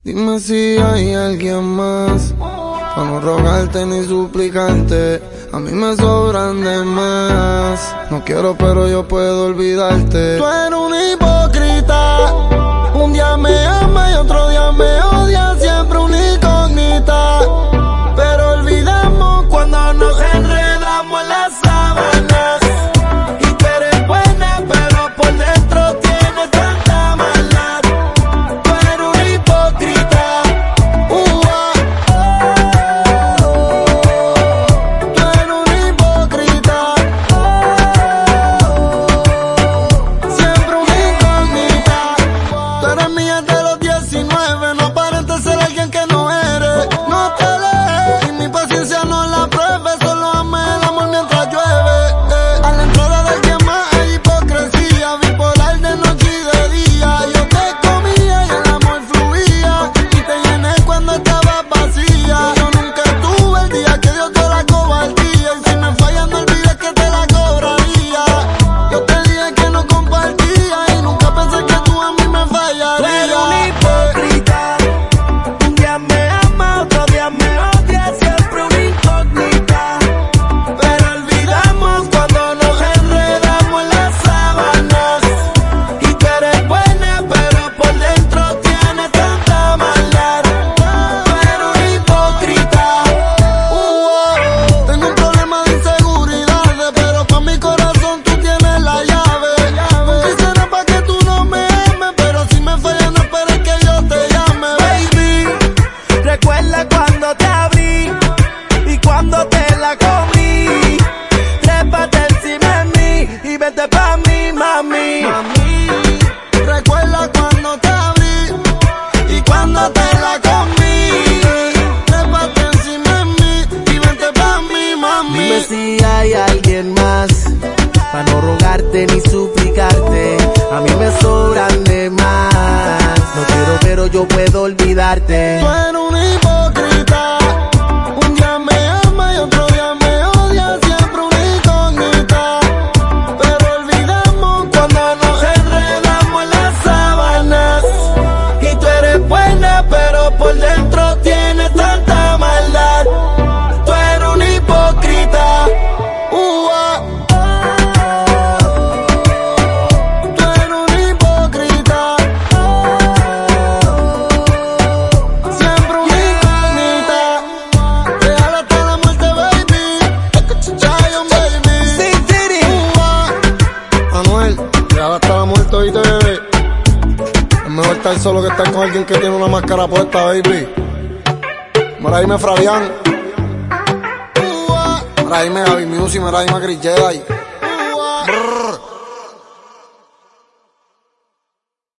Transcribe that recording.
Dime si hay alguien más, para no rogarte ni suplicarte. A mí me sobran de más. No quiero pero yo puedo olvidarte. Tú eres un hipócrita. Un día me ama y otro día me odia. Siempre una incógnita. Pero olvidamos cuando nos enredamos en las sábanas. Y tú eres buena pero por dentro tienes tanta maldad. Tú eres un hipócrita. Tú eres un hipócrita. Siempre una incógnita. Tú eres mía de los 19. No aparentes ser alguien que no eres. No te lees y mi paciencia no la pruebes. Solo ame el amor mientras llueve. A la entrada de alguien más hay hipocresía. Bipolar de noche y de día. Yo te comía y el amor fluía. Y te llené cuando estabas vacía. Yo nunca tuve el día que Dios te la cobardía. Y si me fallas no olvides que te la cobraría. Yo te dije que no compartía. Y nunca pensé que tú a mí me fallarías. Tú eres un hipócrita. Un día me ama, otro día me odia. Siempre una incógnita. Pero olvidamos cuando nos enredamos en las sábanas. Y tú eres buena, pero por dentro tienes tanta maldad. Tú eres un hipócrita. Tengo un problema de inseguridades, pero pa' mi corazón tú tienes la llave. No quisiera pa' que tú no me ames, pero si me fallas no esperes que yo te llame, baby. Recuerda cuando te abrí y cuando te la comí. Trépate encima de mí y vete pa' mí, mami. Recuerda cuando te abrí y cuando te la comí. Trépate encima de mí y vente pa' mí, mami. Dime si hay alguien más, para no rogarte ni suplicarte. A mí me sobran de más. No quiero pero yo puedo olvidarte. Tú eres un hipócrita. Un día me ama y otro día me odia. Siempre una incógnita. Pero olvidamos cuando nos enredamos en las sábanas. Y tú eres buena pero por dentro tienes tanta maldad. Tú eres un hipócrita. Tú eres un hipócrita. Siempre una incógnita. Real hasta la muerte, baby. Zion, baby. Sin City. Anuel, real hasta la muerte, oíste, bebé. Es mejor estar solo que estar con alguien que tiene una máscara puesta, baby. Mira, dime Fabián. Mira, dime Gaby Music, mira, dime Chris Jedi.